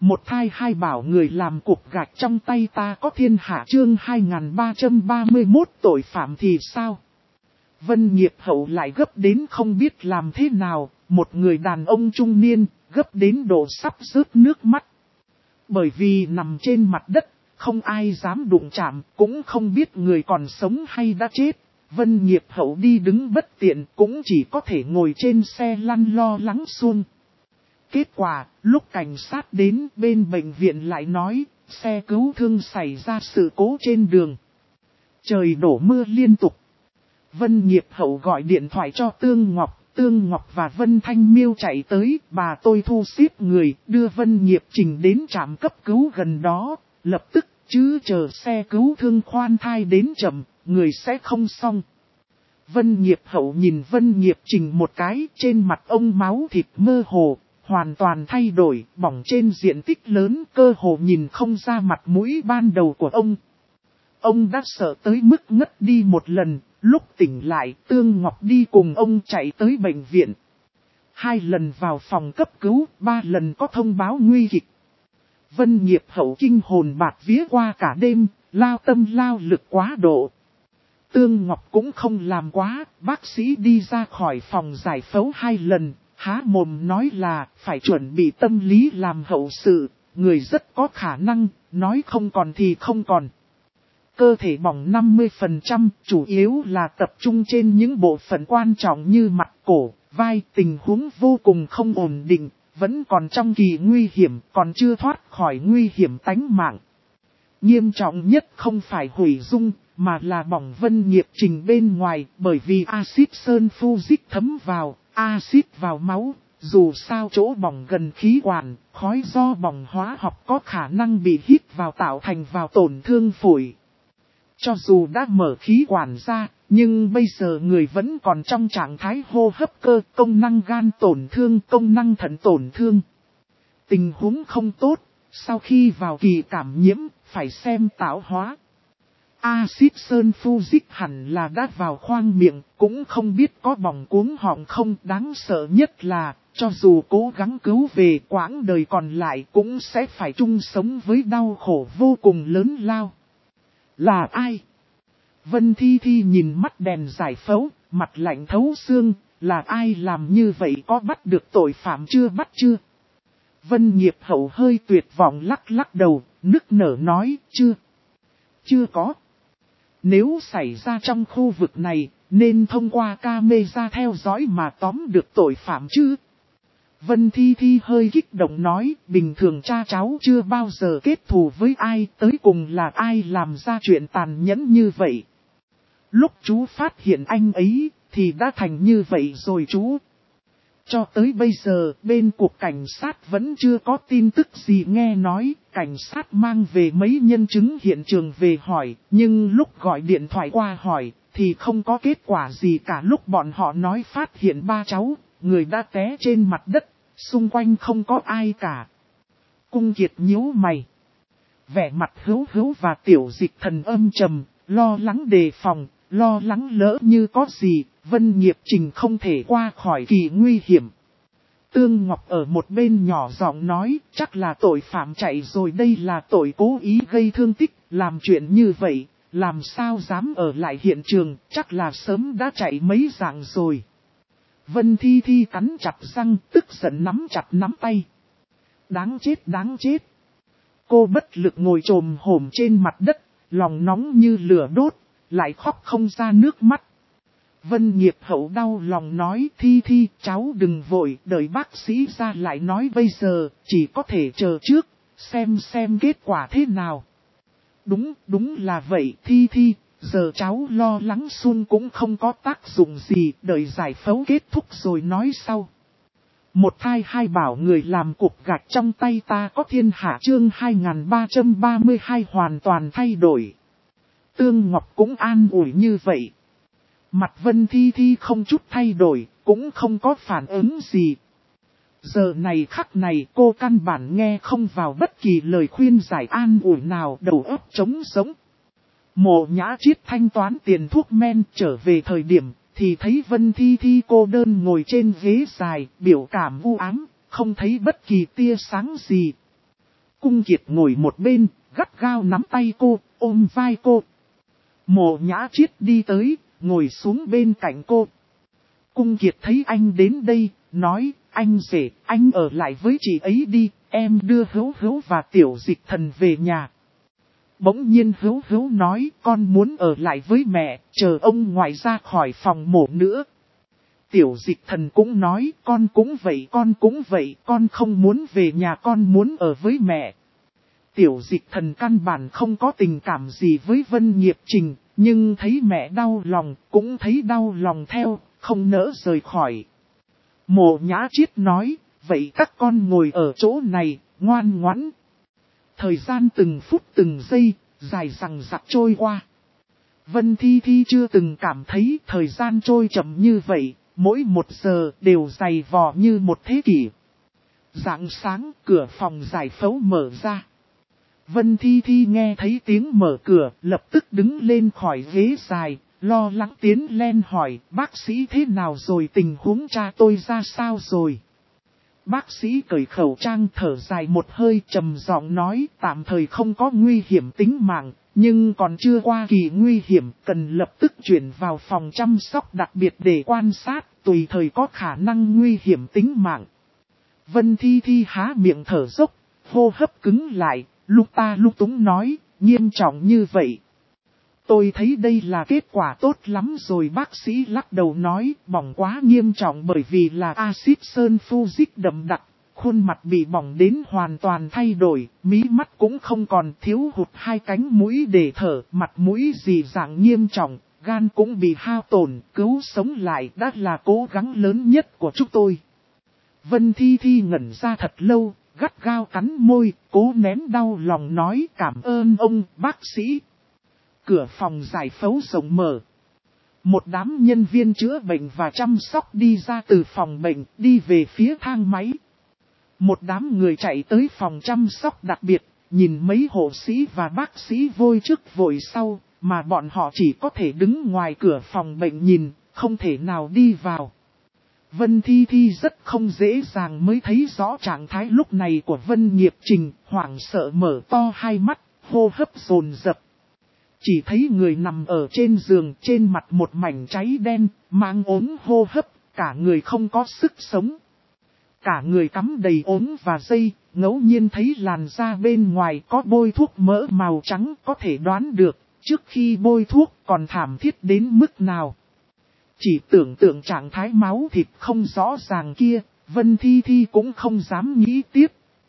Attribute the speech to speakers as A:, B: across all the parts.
A: Một thai hai bảo người làm cục gạch trong tay ta có thiên hạ chương 2331 tội phạm thì sao? Vân Nghiệp Hậu lại gấp đến không biết làm thế nào, một người đàn ông trung niên, gấp đến độ sắp rớt nước mắt. Bởi vì nằm trên mặt đất, không ai dám đụng chạm, cũng không biết người còn sống hay đã chết. Vân Nghiệp Hậu đi đứng bất tiện, cũng chỉ có thể ngồi trên xe lăn lo lắng suông. Kết quả, lúc cảnh sát đến bên bệnh viện lại nói, xe cứu thương xảy ra sự cố trên đường. Trời đổ mưa liên tục. Vân Nghiệp Hậu gọi điện thoại cho Tương Ngọc và Vân Thanh Miêu chạy tới, bà tôi thu xếp người, đưa Vân Nghiệp Trình đến trạm cấp cứu gần đó, lập tức, chứ chờ xe cứu thương khoan thai đến chậm, người sẽ không xong. Vân Nghiệp Hậu nhìn Vân Nghiệp Trình một cái, trên mặt ông máu thịt mơ hồ, hoàn toàn thay đổi, bỏng trên diện tích lớn, cơ hồ nhìn không ra mặt mũi ban đầu của ông. Ông đã sợ tới mức ngất đi một lần, lúc tỉnh lại Tương Ngọc đi cùng ông chạy tới bệnh viện. 2 lần vào phòng cấp cứu, 3 lần có thông báo nguy kịch. Vân Nghiệp Hậu kinh hồn bạt vía qua cả đêm, lao tâm lao lực quá độ. Tương Ngọc cũng không làm quá, bác sĩ đi ra khỏi phòng giải phẫu 2 lần, há mồm nói là phải chuẩn bị tâm lý làm hậu sự, người rất có khả năng, nói không còn thì không còn. Cơ thể bỏng 50%, chủ yếu là tập trung trên những bộ phận quan trọng như mặt, cổ, vai, tình huống vô cùng không ổn định, vẫn còn trong kỳ nguy hiểm, còn chưa thoát khỏi nguy hiểm tánh mạng. Nghiêm trọng nhất không phải hủy dung, mà là bỏng Vân Nghiệp Trình bên ngoài, bởi vì axit sơn fujic thấm vào, axit vào máu, dù sao chỗ bỏng gần khí quản, khói do bỏng hóa học có khả năng bị hít vào tạo thành vào tổn thương phổi. Cho dù đã mở khí quản ra, nhưng bây giờ người vẫn còn trong trạng thái hô hấp cơ, công năng gan tổn thương, công năng thận tổn thương. Tình huống không tốt, sau khi vào kỳ cảm nhiễm, phải xem tạo hóa. Axit sơn fujic hẳn là đã vào khoang miệng, cũng không biết có bỏng cuống họng không. Đáng sợ nhất là, cho dù cố gắng cứu về quãng đời còn lại cũng sẽ phải chung sống với đau khổ vô cùng lớn lao. Là ai? Vân Thi Thi nhìn mắt đèn giải phẫu, mặt lạnh thấu xương, là ai làm như vậy, có bắt được tội phạm chưa, bắt chưa? Vân Nghiệp Hậu hơi tuyệt vọng lắc lắc đầu, nức nở nói, chưa có. Nếu xảy ra trong khu vực này, nên thông qua camera theo dõi mà tóm được tội phạm chứ? Vân Thi Thi hơi kích động nói, bình thường cha cháu chưa bao giờ kết thù với ai, tới cùng là ai làm ra chuyện tàn nhẫn như vậy. Lúc chú phát hiện anh ấy, thì đã thành như vậy rồi chú. Cho tới bây giờ, bên cục cảnh sát vẫn chưa có tin tức gì. Nghe nói, cảnh sát mang về mấy nhân chứng hiện trường về hỏi, nhưng lúc gọi điện thoại qua hỏi, thì không có kết quả gì cả. Lúc bọn họ nói phát hiện 3 cháu, người đã té trên mặt đất, xung quanh không có ai cả. Cung Kiệt nhíu mày. Vẻ mặt Hữu Hữu và Tiểu Dịch Thần âm trầm, lo lắng đề phòng, lo lắng lỡ như có gì, Vân Nghiệp Trình không thể qua khỏi kỳ nguy hiểm. Tương Ngọc ở một bên nhỏ giọng nói, chắc là tội phạm chạy rồi, đây là tội cố ý gây thương tích, làm chuyện như vậy, làm sao dám ở lại hiện trường, chắc là sớm đã chạy mấy dạng rồi. Vân Thi Thi cắn chặt răng, tức giận nắm chặt nắm tay. Đáng chết, đáng chết. Cô bất lực ngồi chồm hổm trên mặt đất, lòng nóng như lửa đốt, lại khóc không ra nước mắt. Vân Nghiệp Hậu đau lòng nói, Thi Thi, cháu đừng vội, đợi bác sĩ ra lại nói, bây giờ, chỉ có thể chờ trước, xem kết quả thế nào. Đúng là vậy, Thi Thi, giờ cháu lo lắng xuân cũng không có tác dụng gì, đợi giải phẫu kết thúc rồi nói sau. Một thai hai bảo người làm cục gạch trong tay ta có thiên hạ chương 2332 hoàn toàn thay đổi. Tương Ngọc cũng an ủi như vậy. Mặt Vân Thi Thi không chút thay đổi, cũng không có phản ứng gì. Giờ này khắc này cô căn bản nghe không vào bất kỳ lời khuyên giải an ủi nào, đầu óc trống sống. Mộ Nhã Chiết thanh toán tiền thuốc men trở về thời điểm, thì thấy Vân Thi Thi cô đơn ngồi trên ghế dài, biểu cảm u ám, không thấy bất kỳ tia sáng gì. Cung Kiệt ngồi một bên, gắt gao nắm tay cô, ôm vai cô. Mộ Nhã Chiết đi tới, ngồi xuống bên cạnh cô. Cung Kiệt thấy anh đến đây, nói, anh rể, anh ở lại với chị ấy đi, em đưa Hữu Hữu và Tiểu Dịch Thần về nhà. Bỗng nhiên Hữu Hữu nói, con muốn ở lại với mẹ, chờ ông ngoại ra khỏi phòng mổ nữa. Tiểu Dịch Thần cũng nói, con cũng vậy, con không muốn về nhà, con muốn ở với mẹ. Tiểu Dịch Thần căn bản không có tình cảm gì với Vân Nghiệp Trình, nhưng thấy mẹ đau lòng, cũng thấy đau lòng theo, không nỡ rời khỏi. Mộ Nhã Chiết nói, vậy các con ngồi ở chỗ này, ngoan ngoãn. Thời gian từng phút từng giây, dài dằng dặc trôi qua. Vân Thi Thi chưa từng cảm thấy thời gian trôi chậm như vậy, mỗi một giờ đều dày vò như một thế kỷ. Rạng sáng, cửa phòng giải phẫu mở ra. Vân Thi Thi nghe thấy tiếng mở cửa, lập tức đứng lên khỏi ghế dài, lo lắng tiến lên hỏi, bác sĩ thế nào rồi, tình huống cha tôi ra sao rồi? Bác sĩ cởi khẩu trang thở dài một hơi, trầm giọng nói, tạm thời không có nguy hiểm tính mạng, nhưng còn chưa qua kỳ nguy hiểm, cần lập tức chuyển vào phòng chăm sóc đặc biệt để quan sát, tùy thời có khả năng nguy hiểm tính mạng. Vân Thi Thi há miệng thở dốc, hô hấp cứng lại, lúc ta lúc túng nói, nghiêm trọng như vậy. Tôi thấy đây là kết quả tốt lắm rồi, bác sĩ lắc đầu nói, bỏng quá nghiêm trọng bởi vì là axit sulfuric đậm đặc, khuôn mặt bị bỏng đến hoàn toàn thay đổi, mí mắt cũng không còn, thiếu hụt 2 cánh mũi để thở, mặt mũi dị dạng nghiêm trọng, gan cũng bị hao tổn, cứu sống lại đã là cố gắng lớn nhất của chúng tôi. Vân Thi Thi ngẩn ra thật lâu, gắt gao cắn môi, cố nén đau lòng nói cảm ơn ông, bác sĩ. Cửa phòng giải phẫu rộng mở. Một đám nhân viên chữa bệnh và chăm sóc đi ra từ phòng bệnh, đi về phía thang máy. Một đám người chạy tới phòng chăm sóc đặc biệt, nhìn mấy hộ sĩ và bác sĩ vội trước vội sau, mà bọn họ chỉ có thể đứng ngoài cửa phòng bệnh nhìn, không thể nào đi vào. Vân Thi Thi rất không dễ dàng mới thấy rõ trạng thái lúc này của Vân Nghiệp Trình, hoảng sợ mở to hai mắt, hô hấp dồn dập. Chỉ thấy người nằm ở trên giường, trên mặt một mảnh cháy đen, mang ốm hô hấp, cả người không có sức sống. Cả người cắm đầy ốm và dây, ngẫu nhiên thấy làn da bên ngoài có bôi thuốc mỡ màu trắng, có thể đoán được, trước khi bôi thuốc còn thảm thiết đến mức nào. Chỉ tưởng tượng trạng thái máu thịt không rõ ràng kia, Vân Thi Thi cũng không dám nghĩ tiếp.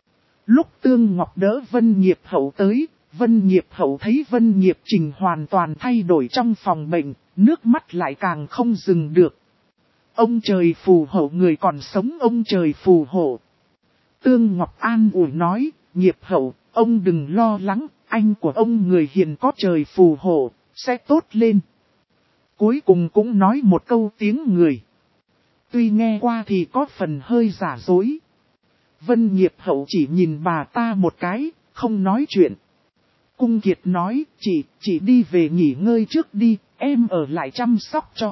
A: Lúc Tương Ngọc đỡ Vân Nghiệp Hậu tới, Vân Nghiệp Hậu thấy Vân Nghiệp Trình hoàn toàn thay đổi trong phòng bệnh, nước mắt lại càng không dừng được. Ông trời phù hộ người còn sống, ông trời phù hộ. Tương Ngọc an ủi nói, Nghiệp Hậu, ông đừng lo lắng, anh của ông người hiền có trời phù hộ, sẽ tốt lên. Cuối cùng cũng nói một câu tiếng người. Tuy nghe qua thì có phần hơi giả dối. Vân Nghiệp Hậu chỉ nhìn bà ta một cái, không nói chuyện. Cung Kiệt nói, chị đi về nghỉ ngơi trước đi, em ở lại chăm sóc cho.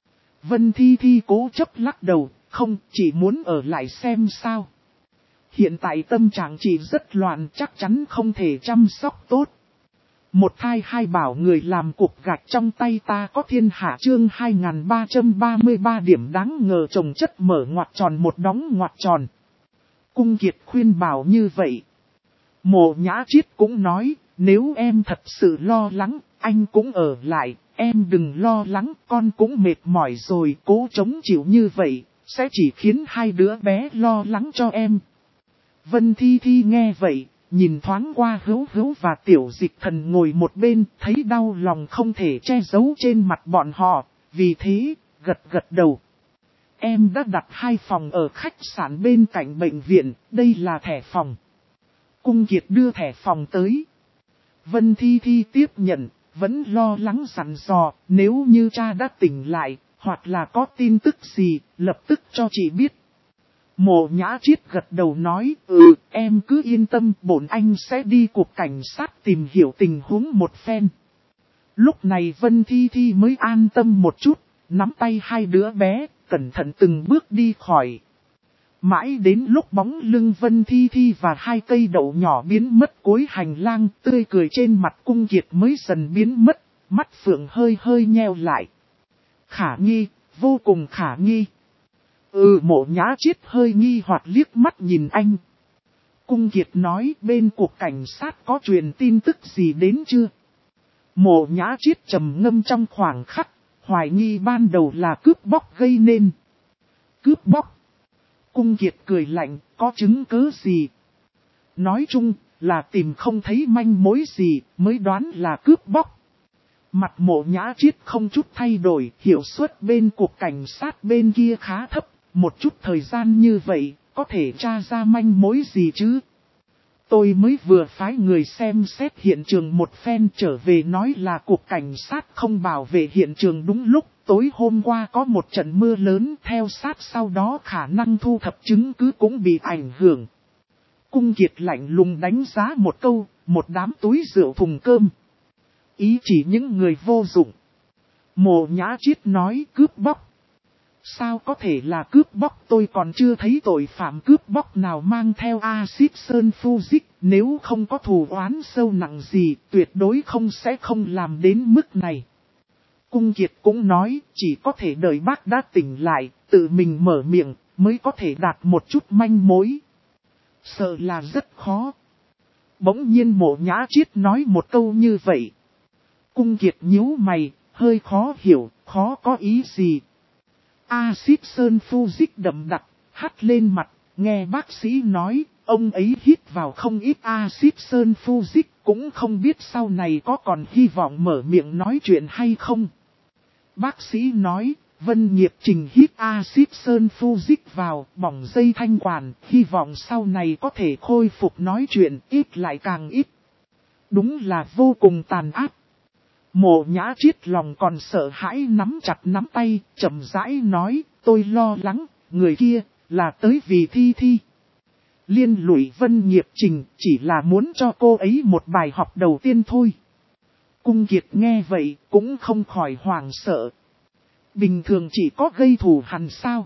A: Vân Thi Thi cố chấp lắc đầu, không, chị muốn ở lại xem sao. Hiện tại tâm trạng chị rất loạn, chắc chắn không thể chăm sóc tốt. Một thai hai bảo người làm cục gạch trong tay ta có thiên hạ, chương 2333 điểm đáng ngờ chồng chất mở ngoặc tròn một đóng ngoặc tròn. Cung Kiệt khuyên bảo như vậy. Mộ Nhã Chiết cũng nói, nếu em thật sự lo lắng, anh cũng ở lại, em đừng lo lắng, con cũng mệt mỏi rồi, cố chống chịu như vậy, sẽ chỉ khiến hai đứa bé lo lắng cho em. Vân Thi Thi nghe vậy, nhìn thoáng qua Hữu Hữu và Tiểu Dịch Thần ngồi một bên, thấy đau lòng không thể che giấu trên mặt bọn họ, vì thế, gật đầu. Em đã đặt 2 phòng ở khách sạn bên cạnh bệnh viện, đây là thẻ phòng. Cung Kiệt đưa thẻ phòng tới. Vân Thi Thi tiếp nhận, vẫn lo lắng dặn dò, nếu như cha đã tỉnh lại, hoặc là có tin tức gì, lập tức cho chị biết. Mộ Nhã Chiết gật đầu nói, em cứ yên tâm, bổn anh sẽ đi cục cảnh sát tìm hiểu tình huống một phen. Lúc này Vân Thi Thi mới an tâm một chút, nắm tay hai đứa bé, cẩn thận từng bước đi khỏi. Mãi đến lúc bóng lưng Vân Thi Thi và hai cây đậu nhỏ biến mất cuối hành lang, tươi cười trên mặt Cung Kiệt mới dần biến mất, mắt phượng hơi hơi nheo lại. Khả nghi, vô cùng khả nghi. Mộ Nhã Chiết hơi nghi hoặc liếc mắt nhìn anh. Cung Kiệt nói bên cục cảnh sát có truyền tin tức gì đến chưa? Mộ Nhã Chiết trầm ngâm trong khoảng khắc, hoài nghi ban đầu là cướp bóc gây nên. Cướp bóc? Cung Kiệt cười lạnh, có chứng cứ gì? Nói chung là tìm không thấy manh mối gì mới đoán là cướp bóc. Mặt Mộ Nhã Chiết không chút thay đổi, hiệu suất bên cục cảnh sát bên kia khá thấp, một chút thời gian như vậy, có thể tra ra manh mối gì chứ? Tôi mới vừa phái người xem xét hiện trường một phen trở về nói là cục cảnh sát không bảo vệ hiện trường đúng lúc. Tối hôm qua có một trận mưa lớn theo sát sau đó khả năng thu thập chứng cứ cũng bị ảnh hưởng. Cung Kiệt lạnh lùng đánh giá một câu, một đám túi rượu thùng cơm. Ý chỉ những người vô dụng. Mộ Nhã Chiết nói cướp bóc. Sao có thể là cướp bóc, tôi còn chưa thấy tội phạm cướp bóc nào mang theo axit sơn fusic, nếu không có thù oán sâu nặng gì, tuyệt đối sẽ không làm đến mức này. Cung Kiệt cũng nói, chỉ có thể đợi bác đã tỉnh lại, tự mình mở miệng, mới có thể đạt một chút manh mối. Sợ là rất khó. Bỗng nhiên Mộ Nhã Chiết nói một câu như vậy. Cung Kiệt nhíu mày, hơi khó hiểu, khó có ý gì. Axit sơn fusic đậm đặc, hắt lên mặt, nghe bác sĩ nói, ông ấy hít vào không ít axit sơn fusic, cũng không biết sau này có còn hy vọng mở miệng nói chuyện hay không. Bác sĩ nói, Vân Nghiệp Trình hít axit sơn fusic vào, bỏng dây thanh quản, hy vọng sau này có thể khôi phục nói chuyện, ít lại càng ít. Đúng là vô cùng tàn ác. Mộ Nhã Chiết lòng còn sợ hãi nắm chặt nắm tay, chậm rãi nói, tôi lo lắng, người kia, là tới vì Thi Thi. Liên lụy Vân Nghiệp Trình, chỉ là muốn cho cô ấy một bài học đầu tiên thôi. Cung Kiệt nghe vậy, cũng không khỏi hoảng sợ. Bình thường chỉ có gây thù hằn sao?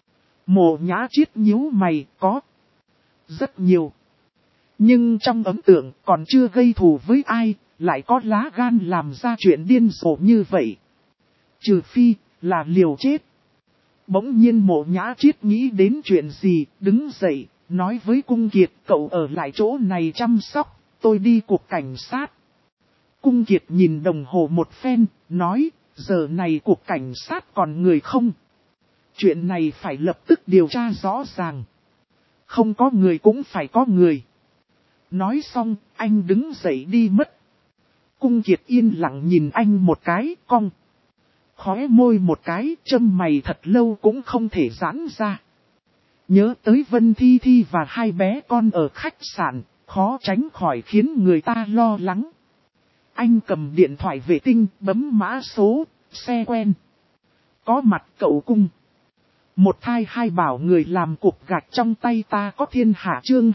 A: Mộ Nhã Chiết nhíu mày, có. Rất nhiều. Nhưng trong ấn tượng còn chưa gây thù với ai, lại có lá gan làm ra chuyện điên rồ như vậy. Trừ phi, là liều chết. Bỗng nhiên Mộ Nhã Chiết nghĩ đến chuyện gì, đứng dậy, nói với Cung Kiệt, cậu ở lại chỗ này chăm sóc, tôi đi cục cảnh sát. Cung Kiệt nhìn đồng hồ một phen, nói, giờ này cục cảnh sát còn người không? Chuyện này phải lập tức điều tra rõ ràng. Không có người cũng phải có người. Nói xong, anh đứng dậy đi mất. Cung Kiệt yên lặng nhìn anh một cái, cong. Khóe môi một cái, châm mày thật lâu cũng không thể giãn ra. Nhớ tới Vân Thi Thi và hai bé con ở khách sạn, khó tránh khỏi khiến người ta lo lắng. Anh cầm điện thoại vệ tinh, bấm mã số, xe quen. Có mặt cậu Cung. Một thai hai bảo người làm cục gạch trong tay ta có thiên hạ chương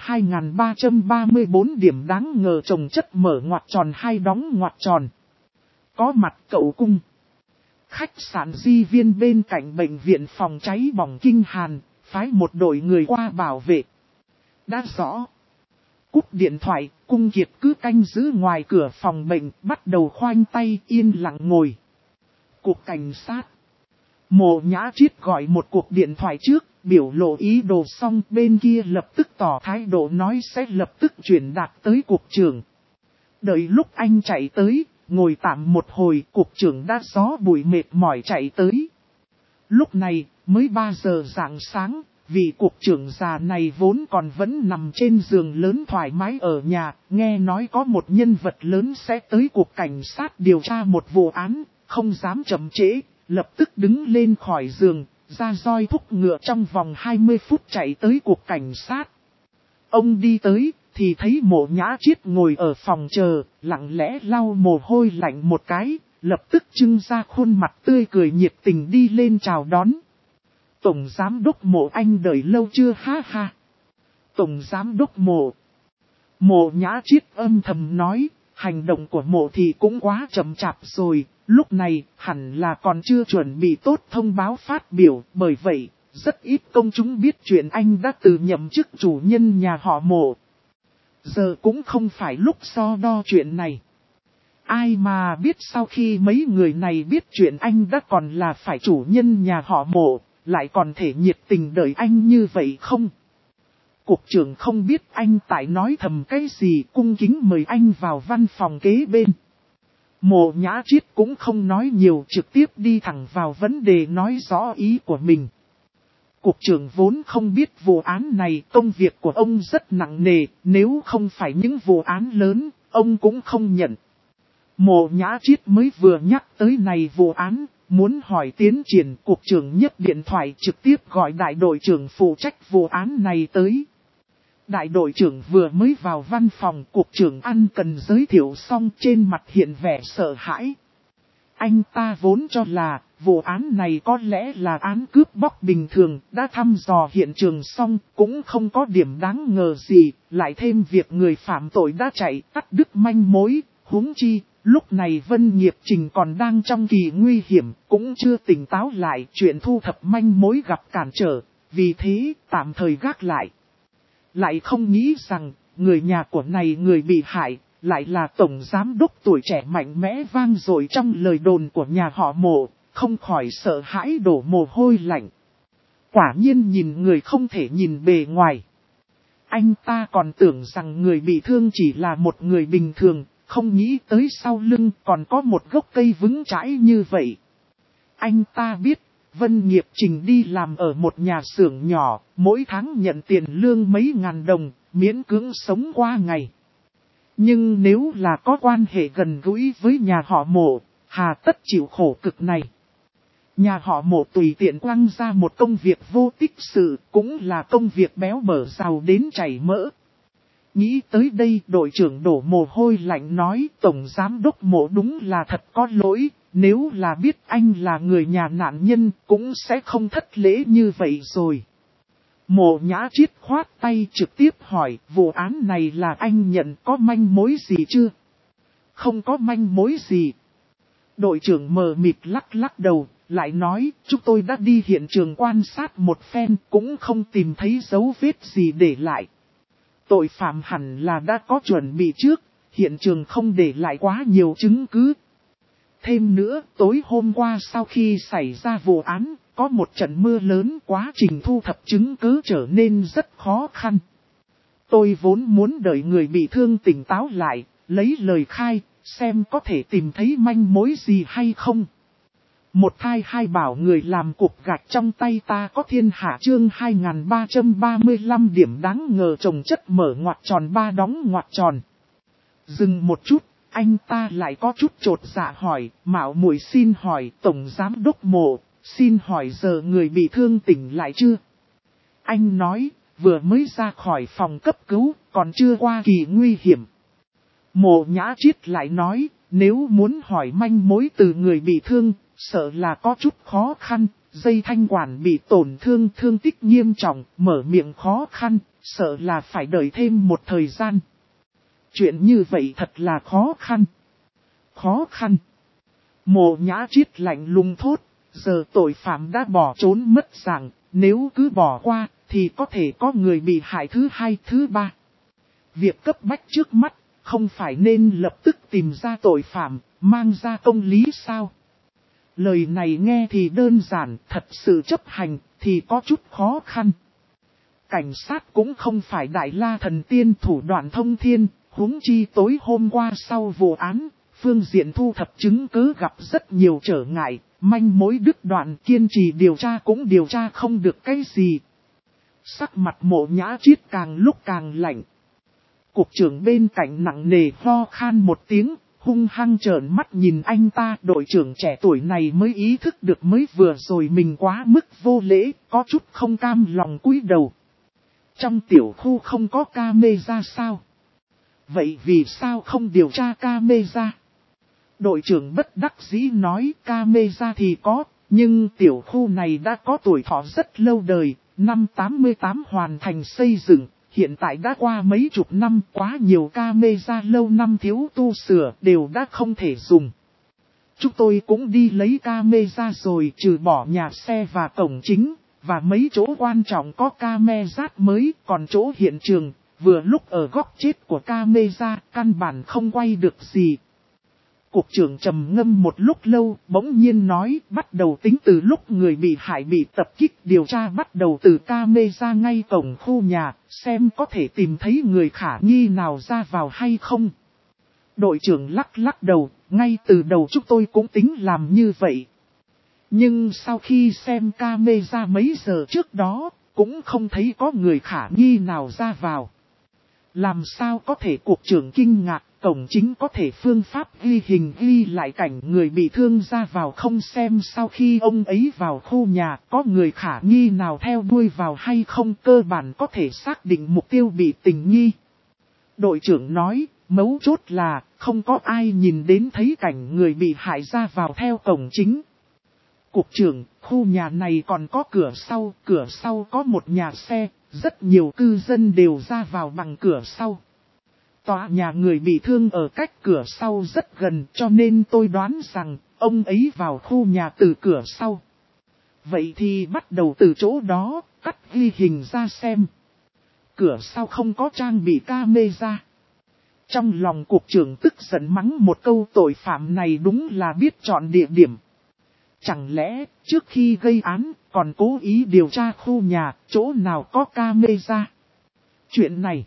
A: 2334 điểm đáng ngờ trồng chất mở ngoặc tròn hai đóng ngoặc tròn. Có mặt cậu Cung. Khách sạn Di Viên bên cạnh bệnh viện phòng cháy bỏng Kinh Hàn, phái một đội người qua bảo vệ. Đã rõ. Cúp điện thoại, Cung Kiệt cứ canh giữ ngoài cửa phòng bệnh, bắt đầu khoanh tay yên lặng ngồi. Cục cảnh sát. Mộ Nhã Chiết gọi một cuộc điện thoại trước, biểu lộ ý đồ xong bên kia lập tức tỏ thái độ nói sẽ lập tức chuyển đạt tới cục trưởng. Đợi lúc anh chạy tới, ngồi tạm một hồi, cục trưởng đã gió bụi mệt mỏi chạy tới. Lúc này, mới 3 giờ rạng sáng, vị cục trưởng già này vốn còn vẫn nằm trên giường lớn thoải mái ở nhà, nghe nói có một nhân vật lớn sẽ tới cục cảnh sát điều tra một vụ án, không dám chậm trễ. Lập tức đứng lên khỏi giường, ra roi thúc ngựa trong vòng 20 phút chạy tới cục cảnh sát. Ông đi tới, thì thấy Mộ Nhã Chiết ngồi ở phòng chờ, lặng lẽ lau mồ hôi lạnh một cái, lập tức trưng ra khuôn mặt tươi cười nhiệt tình đi lên chào đón. Tổng Giám đốc Mộ anh đợi lâu chưa ha ha. Tổng Giám đốc Mộ. Mộ Nhã Chiết âm thầm nói, hành động của Mộ thì cũng quá chậm chạp rồi. Lúc này, hẳn là còn chưa chuẩn bị tốt thông báo phát biểu, bởi vậy, rất ít công chúng biết chuyện anh đã từ nhậm chức chủ nhân nhà họ Mộ. Giờ cũng không phải lúc so đo chuyện này. Ai mà biết sau khi mấy người này biết chuyện anh đã còn là phải chủ nhân nhà họ Mộ, lại còn thể nhiệt tình đợi anh như vậy không? Cục trưởng không biết anh tại nói thầm cái gì, cung kính mời anh vào văn phòng kế bên. Mộ Nhã Triết cũng không nói nhiều, trực tiếp đi thẳng vào vấn đề nói rõ ý của mình. Cục trưởng vốn không biết vụ án này, công việc của ông rất nặng nề, nếu không phải những vụ án lớn, ông cũng không nhận. Mộ Nhã Triết mới vừa nhắc tới này vụ án, muốn hỏi tiến triển, cục trưởng nhấc điện thoại trực tiếp gọi đại đội trưởng phụ trách vụ án này tới. Đại đội trưởng vừa mới vào văn phòng, cục trưởng ăn cần giới thiệu xong, trên mặt hiện vẻ sợ hãi. Anh ta vốn cho là vụ án này có lẽ là án cướp bóc bình thường, đã thăm dò hiện trường xong, cũng không có điểm đáng ngờ gì, lại thêm việc người phạm tội đã chạy, cắt đứt manh mối, huống chi. Lúc này Vân Nghiệp Trình còn đang trong kỳ nguy hiểm, cũng chưa tỉnh táo lại, chuyện thu thập manh mối gặp cản trở, vì thế tạm thời gác lại. Lại không nghĩ rằng, người nhà của này người bị hại, lại là tổng giám đốc tuổi trẻ mạnh mẽ vang dội trong lời đồn của nhà họ Mộ, không khỏi sợ hãi đổ mồ hôi lạnh. Quả nhiên nhìn người không thể nhìn bề ngoài. Anh ta còn tưởng rằng người bị thương chỉ là một người bình thường, không nghĩ tới sau lưng còn có một gốc cây vững chãi như vậy. Anh ta biết, Vân Nghiệp Trình đi làm ở một nhà xưởng nhỏ, mỗi tháng nhận tiền lương mấy ngàn đồng, miễn cưỡng sống qua ngày. Nhưng nếu là có quan hệ gần gũi với nhà họ Mộ, hà tất chịu khổ cực này. Nhà họ Mộ tùy tiện quăng ra một công việc vô tích sự, cũng là công việc béo bở giàu đến chảy mỡ. Nghĩ tới đây, đội trưởng đổ mồ hôi lạnh nói, tổng giám đốc Mộ đúng là thật có lỗi, nếu là biết anh là người nhà nạn nhân, cũng sẽ không thất lễ như vậy rồi. Mộ Nhã Triết khoát tay trực tiếp hỏi, vụ án này là anh nhận có manh mối gì chưa? Không có manh mối gì. Đội trưởng mờ mịt lắc lắc đầu, lại nói, chúng tôi đã đi hiện trường quan sát một phen, cũng không tìm thấy dấu vết gì để lại. Tội phạm hẳn là đã có chuẩn bị trước, hiện trường không để lại quá nhiều chứng cứ. Thêm nữa, tối hôm qua sau khi xảy ra vụ án, có một trận mưa lớn, quá trình thu thập chứng cứ trở nên rất khó khăn. Tôi vốn muốn đợi người bị thương tỉnh táo lại, lấy lời khai, xem có thể tìm thấy manh mối gì hay không. Một thai hai bảo người làm cục gạch trong tay ta có thiên hạ chương 2335 điểm đáng ngờ trồng chất mở ngoặc tròn ba đóng ngoặc tròn. Dừng một chút, anh ta lại có chút chột dạ hỏi, mạo muội xin hỏi tổng giám đốc Mộ, xin hỏi giờ người bị thương tỉnh lại chưa? Anh nói, vừa mới ra khỏi phòng cấp cứu, còn chưa qua kỳ nguy hiểm. Mộ Nhã Triết lại nói, nếu muốn hỏi manh mối từ người bị thương, sợ là có chút khó khăn, dây thanh quản bị tổn thương, thương tích nghiêm trọng, mở miệng khó khăn, sợ là phải đợi thêm một thời gian. Chuyện như vậy thật là khó khăn. Khó khăn. Mộ Nhã Triết lạnh lùng thốt, giờ tội phạm đã bỏ trốn mất dạng, nếu cứ bỏ qua, thì có thể có người bị hại thứ hai, thứ ba. Việc cấp bách trước mắt, không phải nên lập tức tìm ra tội phạm, mang ra công lý sao? Lời này nghe thì đơn giản, thật sự chấp hành thì có chút khó khăn. Cảnh sát cũng không phải đại la thần tiên thủ đoạn thông thiên, huống chi tối hôm qua sau vụ án, phương diện thu thập chứng cứ gặp rất nhiều trở ngại, manh mối đứt đoạn kiên trì điều tra cũng điều tra không được cái gì. Sắc mặt Mộ Nhã Triết càng lúc càng lạnh. Cục trưởng bên cạnh nặng nề ho khan một tiếng, hung hăng trợn mắt nhìn anh ta. Đội trưởng trẻ tuổi này mới ý thức được mới vừa rồi mình quá mức vô lễ, có chút không cam lòng cúi đầu. Trong tiểu khu không có camera sao? Vậy vì sao không điều tra camera? Đội trưởng bất đắc dĩ nói camera thì có, nhưng tiểu khu này đã có tuổi thọ rất lâu đời, năm 88 hoàn thành xây dựng. Hiện tại đã qua mấy chục năm, quá nhiều camera lâu năm thiếu tu sửa đều đã không thể dùng. Chúng tôi cũng đi lấy camera rồi, trừ bỏ nhà xe và cổng chính, và mấy chỗ quan trọng có camera mới, còn chỗ hiện trường, vừa lúc ở góc chết của camera, căn bản không quay được gì. Cục trưởng trầm ngâm một lúc lâu, bỗng nhiên nói, bắt đầu tính từ lúc người bị hại bị tập kích, điều tra bắt đầu từ camera ngay cổng khu nhà, xem có thể tìm thấy người khả nghi nào ra vào hay không. Đội trưởng lắc lắc đầu, ngay từ đầu chúng tôi cũng tính làm như vậy. Nhưng sau khi xem camera mấy giờ trước đó, cũng không thấy có người khả nghi nào ra vào. Làm sao có thể, cục trưởng kinh ngạc, cổng chính có thể phương pháp ghi hình ghi lại cảnh người bị thương ra vào, không xem sau khi ông ấy vào khu nhà có người khả nghi nào theo đuôi vào hay không, cơ bản có thể xác định mục tiêu bị tình nghi. Đội trưởng nói, mấu chốt là không có ai nhìn đến thấy cảnh người bị hại ra vào theo cổng chính. Cục trưởng, khu nhà này còn có cửa sau có một nhà xe, rất nhiều cư dân đều ra vào bằng cửa sau. Tòa nhà người bị thương ở cách cửa sau rất gần, cho nên tôi đoán rằng ông ấy vào khu nhà từ cửa sau. Vậy thì bắt đầu từ chỗ đó, cắt ghi hình ra xem. Cửa sau không có trang bị camera. Trong lòng cục trưởng tức giận mắng một câu, tội phạm này đúng là biết chọn địa điểm. Chẳng lẽ trước khi gây án còn cố ý điều tra khu nhà, chỗ nào có camera? Chuyện này,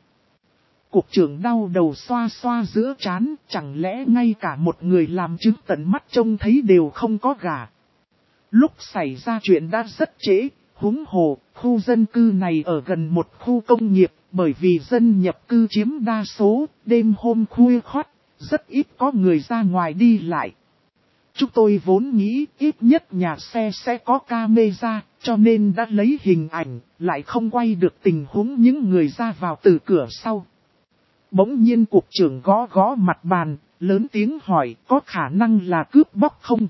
A: cục trưởng đau đầu xoa xoa giữa trán, chẳng lẽ ngay cả một người làm chứng tận mắt trông thấy đều không có gà? Lúc xảy ra chuyện đã rất trễ, huống hồ, khu dân cư này ở gần một khu công nghiệp, bởi vì dân nhập cư chiếm đa số, đêm hôm khuya khoắt, rất ít có người ra ngoài đi lại. Chúng tôi vốn nghĩ ít nhất nhà xe sẽ có camera, cho nên đã lấy hình ảnh, lại không quay được tình huống những người ra vào từ cửa sau. Bỗng nhiên cục trưởng gõ gõ mặt bàn, lớn tiếng hỏi, có khả năng là cướp bóc không?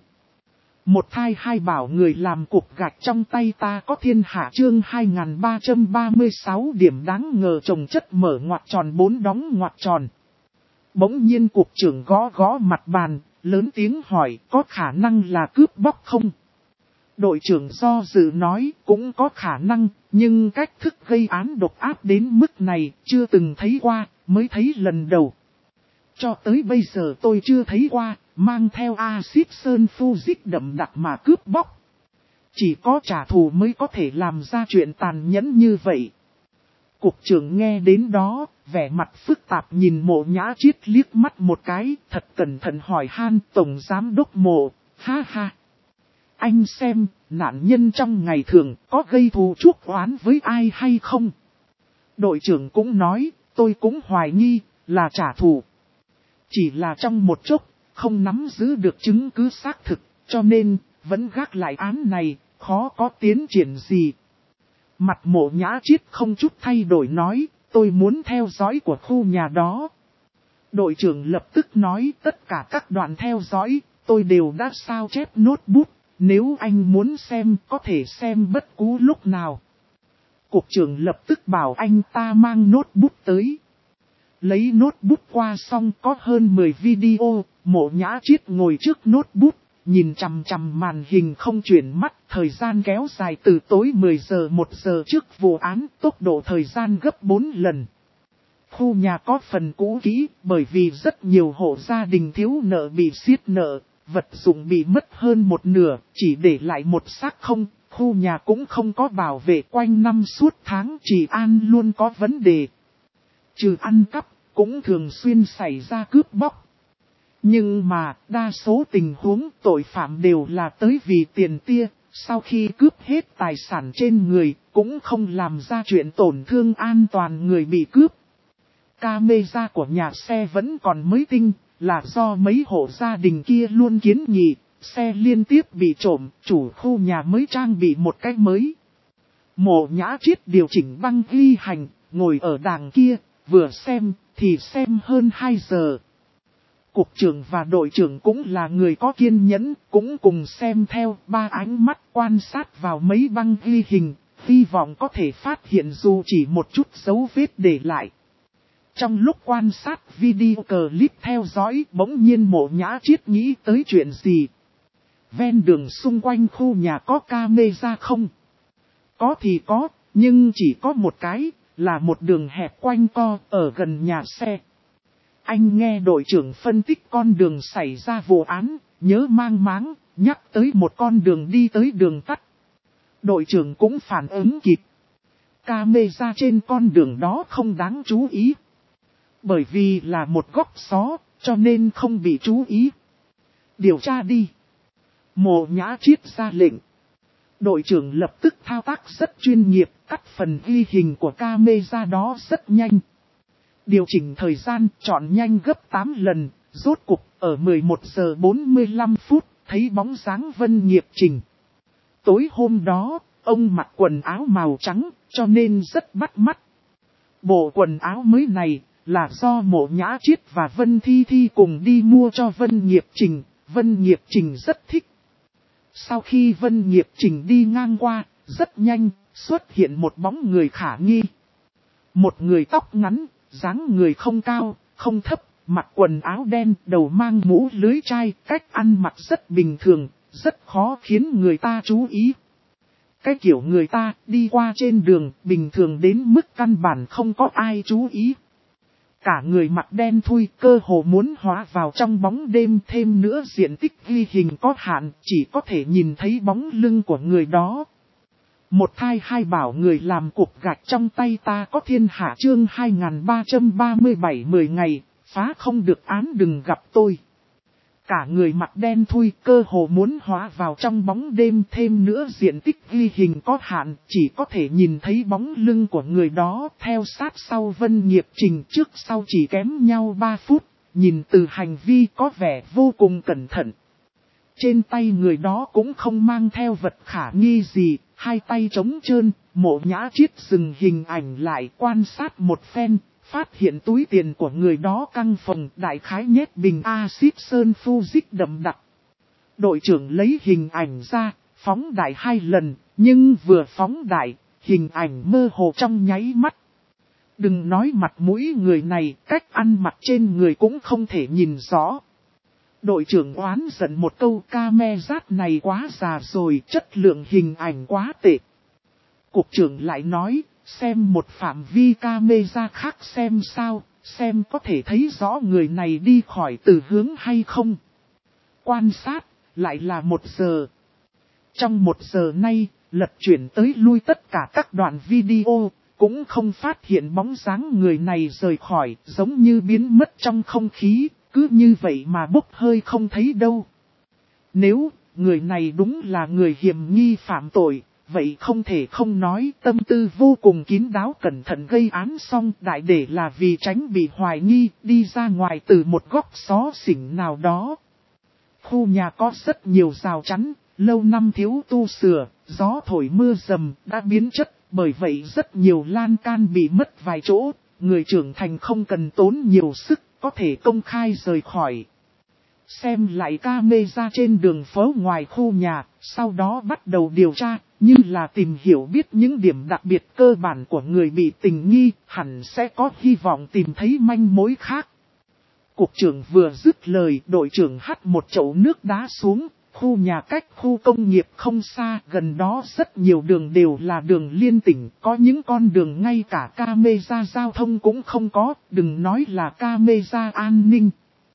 A: Một thai hai bảo người làm cục gạch trong tay ta có thiên hạ, chương 2336 điểm đáng ngờ trồng chất mở ngoặc tròn 4 đóng ngoặc tròn. Bỗng nhiên cục trưởng gõ gõ mặt bàn, lớn tiếng hỏi, có khả năng là cướp bóc không? Đội trưởng do dự nói, cũng có khả năng, nhưng cách thức gây án độc ác đến mức này, chưa từng thấy qua, mới thấy lần đầu. Cho tới bây giờ tôi chưa thấy qua, mang theo axit sơn fujic đậm đặc mà cướp bóc. Chỉ có trả thù mới có thể làm ra chuyện tàn nhẫn như vậy. Cục trưởng nghe đến đó, vẻ mặt phức tạp nhìn Mộ Nhã Chiết liếc mắt một cái, thật cẩn thận hỏi han tổng giám đốc Mộ, ha ha. Anh xem, nạn nhân trong ngày thường có gây thù chuốc oán với ai hay không? Đội trưởng cũng nói, tôi cũng hoài nghi, là trả thù. Chỉ là trong một chốc, không nắm giữ được chứng cứ xác thực, cho nên, vẫn gác lại án này, khó có tiến triển gì. Mặt Mộ Nhã Chiết không chút thay đổi nói, tôi muốn theo dõi của khu nhà đó. Đội trưởng lập tức nói, tất cả các đoạn theo dõi, tôi đều đã sao chép notebook, nếu anh muốn xem có thể xem bất cứ lúc nào. Cục trưởng lập tức bảo anh ta mang notebook tới. Lấy notebook qua xong có hơn 10 video, Mộ Nhã Chiết ngồi trước notebook, nhìn chằm chằm màn hình không chuyển mắt, thời gian kéo dài từ tối 10 giờ 1 giờ trước vụ án, tốc độ thời gian gấp 4 lần. Khu nhà có phần cũ kỹ, bởi vì rất nhiều hộ gia đình thiếu nợ bị siết nợ, vật dụng bị mất hơn một nửa, chỉ để lại một xác không, khu nhà cũng không có bảo vệ quanh năm suốt tháng, trị an luôn có vấn đề. Trừ ăn cắp, cũng thường xuyên xảy ra cướp bóc. Nhưng mà, đa số tình huống tội phạm đều là tới vì tiền tia, sau khi cướp hết tài sản trên người, cũng không làm ra chuyện tổn thương an toàn người bị cướp. Camera của nhà xe vẫn còn mới tinh, là do mấy hộ gia đình kia luôn kiến nghị, xe liên tiếp bị trộm, chủ khu nhà mới trang bị một cái mới. Mộ Nhã Chiết điều chỉnh băng ghi hành, ngồi ở đàng kia, vừa xem, thì xem hơn 2 giờ. Cục trưởng và đội trưởng cũng là người có kiên nhẫn, cũng cùng xem theo 3 ánh mắt quan sát vào mấy băng ghi hình, hy vọng có thể phát hiện dù chỉ một chút dấu vết để lại. Trong lúc quan sát video clip theo dõi, bỗng nhiên Mộ Nhã Chiết nghĩ tới chuyện gì? Ven đường xung quanh khu nhà có camera không? Có thì có, nhưng chỉ có một cái, là một đường hẹp quanh co ở gần nhà xe. Anh nghe đội trưởng phân tích con đường xảy ra vụ án, nhớ mang máng, nhắc tới một con đường đi tới đường tắt. Đội trưởng cũng phản ứng kịp. Camera trên con đường đó không đáng chú ý. Bởi vì là một góc xó, cho nên không bị chú ý. Điều tra đi. Mộ Nhã Chiết ra lệnh. Đội trưởng lập tức thao tác rất chuyên nghiệp, cắt phần ghi hình của camera đó rất nhanh. Điều chỉnh thời gian, chọn nhanh gấp 8 lần, rốt cục ở 11 giờ 45 phút, thấy bóng dáng Vân Nghiệp Trình. Tối hôm đó, ông mặc quần áo màu trắng, cho nên rất bắt mắt. Bộ quần áo mới này là do Mộ Nhã Chiết và Vân Thi Thi cùng đi mua cho Vân Nghiệp Trình, Vân Nghiệp Trình rất thích. Sau khi Vân Nghiệp Trình đi ngang qua, rất nhanh, xuất hiện một bóng người khả nghi. Một người tóc ngắn, dáng người không cao, không thấp, mặc quần áo đen, đầu mang mũ lưới chai, cách ăn mặc rất bình thường, rất khó khiến người ta chú ý. Cái kiểu người ta đi qua trên đường bình thường đến mức căn bản không có ai chú ý. Cả người mặc đen thui cơ hồ muốn hóa vào trong bóng đêm, thêm nữa diện tích ghi hình có hạn, chỉ có thể nhìn thấy bóng lưng của người đó. Một thai hai bảo người làm cục gạch trong tay ta có thiên hạ chương 2337 10 ngày, phá không được án đừng gặp tôi. Cả người mặc đen thui cơ hồ muốn hóa vào trong bóng đêm, thêm nữa diện tích ghi hình có hạn, chỉ có thể nhìn thấy bóng lưng của người đó theo sát sau Vân Nghiệp Trình, trước sau chỉ kém nhau 3 phút, nhìn từ hành vi có vẻ vô cùng cẩn thận. Trên tay người đó cũng không mang theo vật khả nghi gì, hai tay trống trơn. Mộ Nhã Chiết dừng hình ảnh lại quan sát một phen, phát hiện túi tiền của người đó căng phồng, đại khái nhét bình axit sơn fujic đậm đặc. Đội trưởng lấy hình ảnh ra, phóng đại 2 lần, nhưng vừa phóng đại, hình ảnh mơ hồ trong nháy mắt. Đừng nói mặt mũi người này, cách ăn mặc trên người cũng không thể nhìn rõ. Đội trưởng oán giận một câu, camera này quá già rồi, chất lượng hình ảnh quá tệ. Cục trưởng lại nói, xem một phạm vi camera khác xem sao, xem có thể thấy rõ người này đi khỏi từ hướng hay không. Quan sát, lại là 1 giờ. Trong 1 giờ nay, lật chuyển tới lui tất cả các đoạn video, cũng không phát hiện bóng dáng người này rời khỏi, giống như biến mất trong không khí, cứ như vậy mà bốc hơi không thấy đâu. Nếu người này đúng là người hiểm nghi phạm tội, vậy không thể không nói tâm tư vô cùng kín đáo cẩn thận gây án xong, đại để là vì tránh bị hoài nghi, đi ra ngoài từ một góc xó xỉnh nào đó. Khu nhà có rất nhiều rào chắn, lâu năm thiếu tu sửa, gió thổi mưa rầm đã biến chất, bởi vậy rất nhiều lan can bị mất vài chỗ, người trưởng thành không cần tốn nhiều sức, có thể công khai rời khỏi. Xem lại camera trên đường phố ngoài khu nhà, sau đó bắt đầu điều tra, như là tìm hiểu biết những điểm đặc biệt cơ bản của người bị tình nghi, hẳn sẽ có hy vọng tìm thấy manh mối khác. Cục trưởng vừa dứt lời, đội trưởng hắt một chậu nước đá xuống, khu nhà cách khu công nghiệp không xa, gần đó rất nhiều đường đều là đường liên tỉnh, có những con đường ngay cả camera giao thông cũng không có, đừng nói là camera an ninh.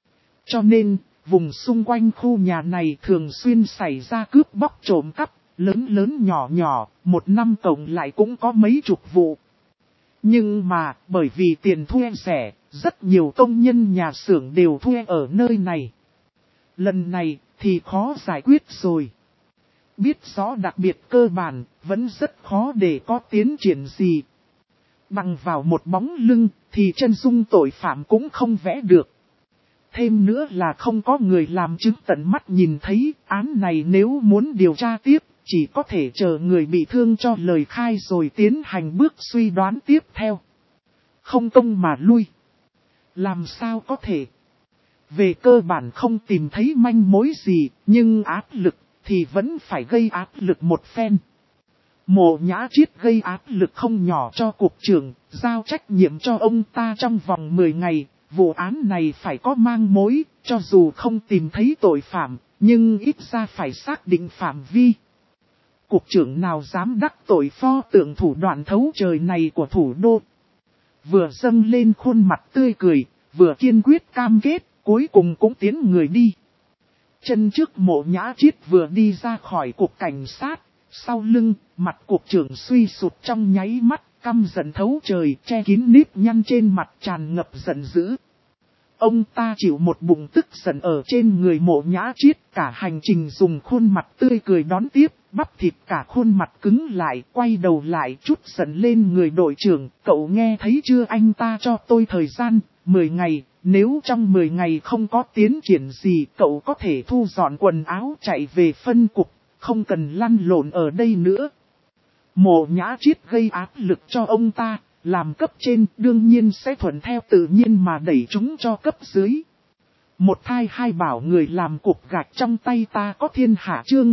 A: Cho nên, vùng xung quanh khu nhà này thường xuyên xảy ra cướp bóc trộm cắp, lớn lớn nhỏ nhỏ, một năm cộng lại cũng có mấy chục vụ. Nhưng mà, bởi vì tiền thuê rẻ, rất nhiều công nhân nhà xưởng đều thuê ở nơi này. Lần này thì khó giải quyết rồi. Biết rõ đặc biệt cơ bản, vẫn rất khó để có tiến triển gì. Bằng vào một bóng lưng, thì chân dung tội phạm cũng không vẽ được. Thêm nữa là không có người làm chứng tận mắt nhìn thấy, án này nếu muốn điều tra tiếp, chỉ có thể chờ người bị thương cho lời khai rồi tiến hành bước suy đoán tiếp theo. Không công mà lui. Làm sao có thể? Về cơ bản không tìm thấy manh mối gì, nhưng áp lực thì vẫn phải gây áp lực một phen. Mộ Nhã Chiết gây áp lực không nhỏ cho cục trưởng, giao trách nhiệm cho ông ta trong vòng 10 ngày. Vụ án này phải có mang mối, cho dù không tìm thấy tội phạm, nhưng ít ra phải xác định phạm vi. cục trưởng nào dám đắc tội pho tượng thủ đoạn thấu trời này của thủ đô. Vừa dâng lên khuôn mặt tươi cười, vừa kiên quyết cam kết, cuối cùng cũng tiến người đi. Chân trước Mộ Nhã Chiết vừa đi ra khỏi cục cảnh sát, sau lưng, mặt cục trưởng suy sụt trong nháy mắt, căm giận thấu trời, che kín nếp nhăn trên mặt tràn ngập giận dữ. Ông ta chịu một bụng tức giận ở trên người Mộ Nhã Chiết, cả hành trình dùng khuôn mặt tươi cười đón tiếp, bắp thịt cả khuôn mặt cứng lại, quay đầu lại chút giận lên người đội trưởng, cậu nghe thấy chưa, anh ta cho tôi thời gian, 10 ngày, nếu trong 10 ngày không có tiến triển gì, cậu có thể thu dọn quần áo chạy về phân cục, không cần lăn lộn ở đây nữa. Mộ Nhã Chiết gây áp lực cho ông ta. Làm cấp trên đương nhiên sẽ thuận theo tự nhiên mà đẩy chúng cho cấp dưới. Một thai hai bảo người làm cục gạch trong tay ta có thiên hạ chương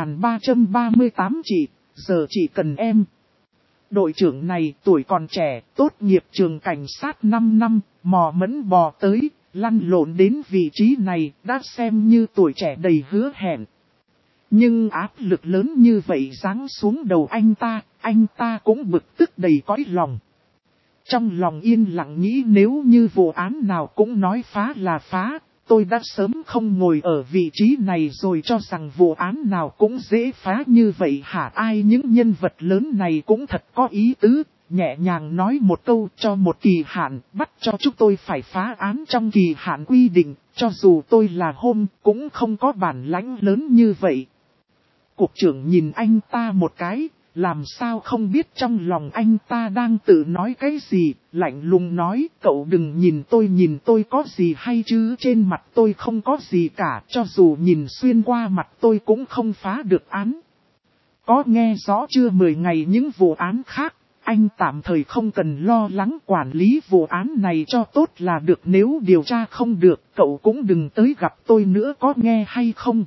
A: 2338 chị, giờ chỉ cần em. Đội trưởng này tuổi còn trẻ, tốt nghiệp trường cảnh sát 5 năm, mò mẫn bò tới, lăn lộn đến vị trí này đã xem như tuổi trẻ đầy hứa hẹn. Nhưng áp lực lớn như vậy giáng xuống đầu anh ta cũng bực tức đầy cõi lòng. Trong lòng yên lặng nghĩ nếu như vụ án nào cũng nói phá là phá, tôi đã sớm không ngồi ở vị trí này rồi, cho rằng vụ án nào cũng dễ phá như vậy hả, ai những nhân vật lớn này cũng thật có ý tứ, nhẹ nhàng nói một câu cho một kỳ hạn, bắt cho chúng tôi phải phá án trong kỳ hạn quy định, cho dù tôi là hôm cũng không có bản lãnh lớn như vậy. Cục trưởng nhìn anh ta một cái. Làm sao không biết trong lòng anh ta đang tự nói cái gì, lạnh lùng nói, cậu đừng nhìn tôi có gì hay chứ, trên mặt tôi không có gì cả, cho dù nhìn xuyên qua mặt tôi cũng không phá được án. Có nghe rõ chưa, 10 ngày những vụ án khác, anh tạm thời không cần lo lắng, quản lý vụ án này cho tốt là được, nếu điều tra không được, cậu cũng đừng tới gặp tôi nữa, có nghe hay không?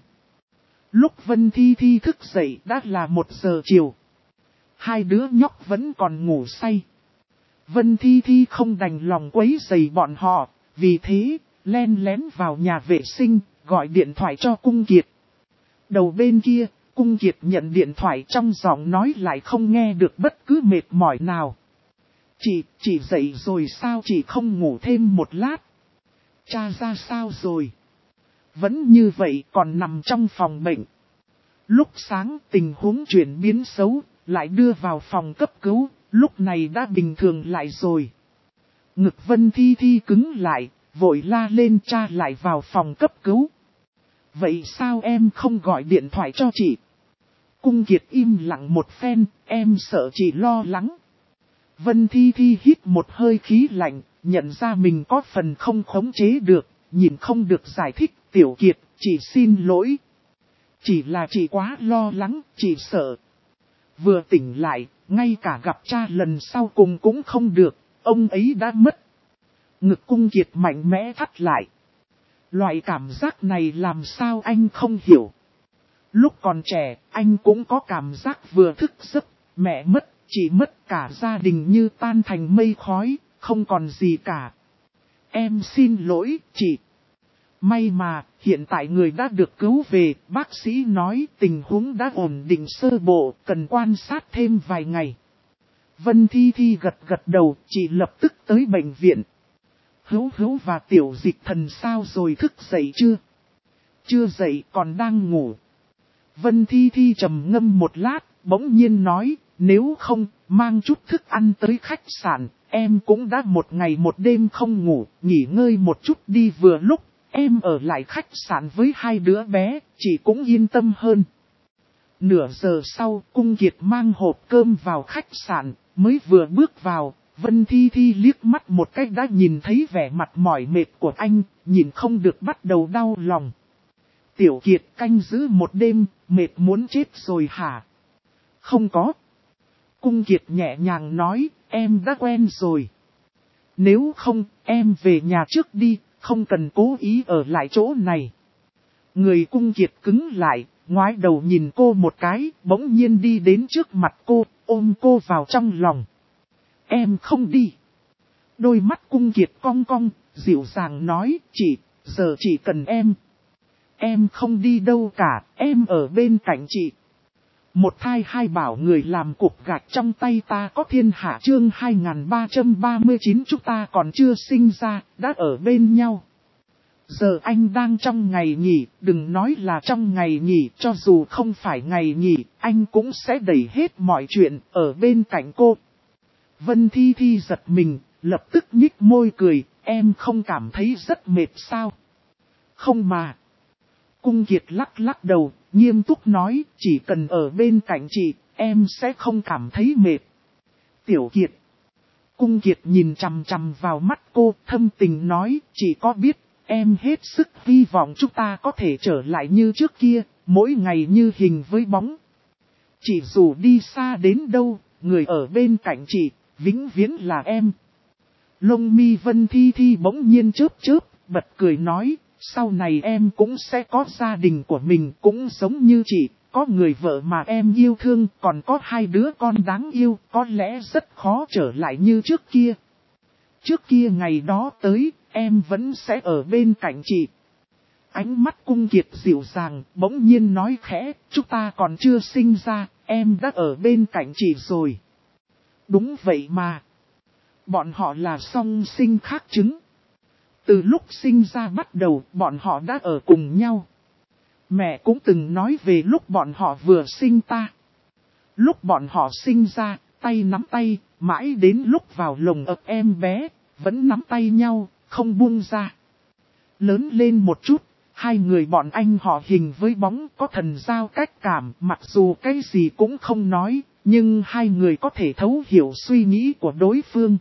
A: Lúc Vân Thi Thi thức dậy đã là 1 giờ chiều. Hai đứa nhóc vẫn còn ngủ say. Vân Thi Thi không đành lòng quấy rầy bọn họ, vì thế, len lén vào nhà vệ sinh, gọi điện thoại cho Cung Kiệt. Đầu bên kia, Cung Kiệt nhận điện thoại, trong giọng nói lại không nghe được bất cứ mệt mỏi nào. Chị dậy rồi sao, chị không ngủ thêm một lát? Cha ra sao rồi? Vẫn như vậy, còn nằm trong phòng bệnh. Lúc sáng tình huống chuyển biến xấu, lại đưa vào phòng cấp cứu, lúc này đã bình thường lại rồi. Ngực Vân Thi Thi cứng lại, vội la lên, cha lại vào phòng cấp cứu. Vậy sao em không gọi điện thoại cho chị? Cung Kiệt im lặng một phen, em sợ chị lo lắng. Vân Thi Thi hít một hơi khí lạnh, nhận ra mình có phần không khống chế được, nhìn không được giải thích, Tiểu Kiệt, chị xin lỗi. Chỉ là chị quá lo lắng, chị sợ. Vừa tỉnh lại, ngay cả gặp cha lần sau cùng cũng không được, ông ấy đã mất. Ngực Cung Kiệt mạnh mẽ thắt lại. Loại cảm giác này làm sao anh không hiểu. Lúc còn trẻ, anh cũng có cảm giác vừa thức giấc, mẹ mất, chị mất, cả gia đình như tan thành mây khói, không còn gì cả. Em xin lỗi, chị. May mà, hiện tại người đã được cứu về, bác sĩ nói tình huống đã ổn định sơ bộ, cần quan sát thêm vài ngày. Vân Thi Thi gật đầu, chị lập tức tới bệnh viện. Hữu và Tiểu Dịch Thần sao rồi, thức dậy chưa? Chưa dậy, còn đang ngủ. Vân Thi Thi trầm ngâm một lát, bỗng nhiên nói, nếu không, mang chút thức ăn tới khách sạn, em cũng đã 1 ngày 1 đêm không ngủ, nghỉ ngơi một chút đi, vừa lúc. Em ở lại khách sạn với 2 đứa bé, chị cũng yên tâm hơn. Nửa giờ sau, Cung Kiệt mang hộp cơm vào khách sạn, mới vừa bước vào, Vân Thi Thi liếc mắt một cách đã nhìn thấy vẻ mặt mỏi mệt của anh, nhìn không được bắt đầu đau lòng. Tiểu Kiệt, canh giữ 1 đêm, mệt muốn chết rồi hả? Không có. Cung Kiệt nhẹ nhàng nói, em đã quen rồi. Nếu không, em về nhà trước đi. Không cần cố ý ở lại chỗ này. Người Cung Kiệt cứng lại, ngoái đầu nhìn cô một cái, bỗng nhiên đi đến trước mặt cô, ôm cô vào trong lòng. Em không đi. Đôi mắt Cung Kiệt cong cong, dịu dàng nói, chị, giờ chỉ cần em. Em không đi đâu cả, em ở bên cạnh chị. Một thai hai bảo người làm cục gạch trong tay ta có thiên hạ chương 2339 chúng ta còn chưa sinh ra, đã ở bên nhau. Giờ anh đang trong ngày nghỉ, đừng nói là trong ngày nghỉ, cho dù không phải ngày nghỉ, anh cũng sẽ đẩy hết mọi chuyện ở bên cạnh cô. Vân Thi Thi giật mình, lập tức nhích môi cười, em không cảm thấy rất mệt sao? Không mà. Cung Kiệt lắc lắc đầu, nghiêm túc nói, chỉ cần ở bên cạnh chị, em sẽ không cảm thấy mệt. Tiểu Kiệt. Cung Kiệt nhìn chằm chằm vào mắt cô, thâm tình nói, chị có biết, em hết sức hy vọng chúng ta có thể trở lại như trước kia, mỗi ngày như hình với bóng. Chỉ dù đi xa đến đâu, người ở bên cạnh chị, vĩnh viễn là em. Lông mi Vân Thi Thi bỗng nhiên chớp chớp, bật cười nói, sau này em cũng sẽ có gia đình của mình cũng giống như chị, có người vợ mà em yêu thương, còn có hai đứa con đáng yêu, có lẽ rất khó trở lại như trước kia. Trước kia ngày đó tới, em vẫn sẽ ở bên cạnh chị. Ánh mắt Cung Kiệt dịu dàng, bỗng nhiên nói khẽ, chúng ta còn chưa sinh ra, em đã ở bên cạnh chị rồi. Đúng vậy mà. Bọn họ là song sinh khác trứng. Từ lúc sinh ra bắt đầu, bọn họ đã ở cùng nhau. Mẹ cũng từng nói về lúc bọn họ vừa sinh ta. Lúc bọn họ sinh ra, tay nắm tay, mãi đến lúc vào lồng ấp em bé, vẫn nắm tay nhau, không buông ra. Lớn lên một chút, hai người bọn anh họ hình với bóng có thần giao cách cảm, mặc dù cái gì cũng không nói, nhưng hai người có thể thấu hiểu suy nghĩ của đối phương.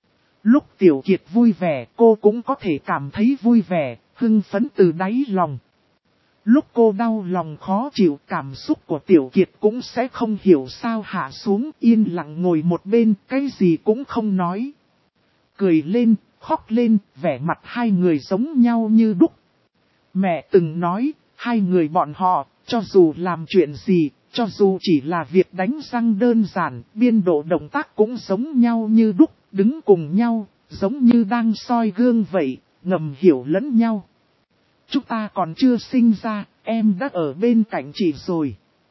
A: Lúc Tiểu Kiệt vui vẻ, cô cũng có thể cảm thấy vui vẻ, hưng phấn từ đáy lòng. Lúc cô đau lòng khó chịu, cảm xúc của Tiểu Kiệt cũng sẽ không hiểu sao hạ xuống, yên lặng ngồi một bên, cái gì cũng không nói. Cười lên, khóc lên, vẻ mặt hai người giống nhau như đúc. Mẹ từng nói, hai người bọn họ, cho dù làm chuyện gì, cho dù chỉ là việc đánh răng đơn giản, biên độ động tác cũng giống nhau như đúc, đứng cùng nhau, giống như đang soi gương vậy, ngầm hiểu lẫn nhau. Chúng ta còn chưa sinh ra, em đã ở bên cạnh chị rồi.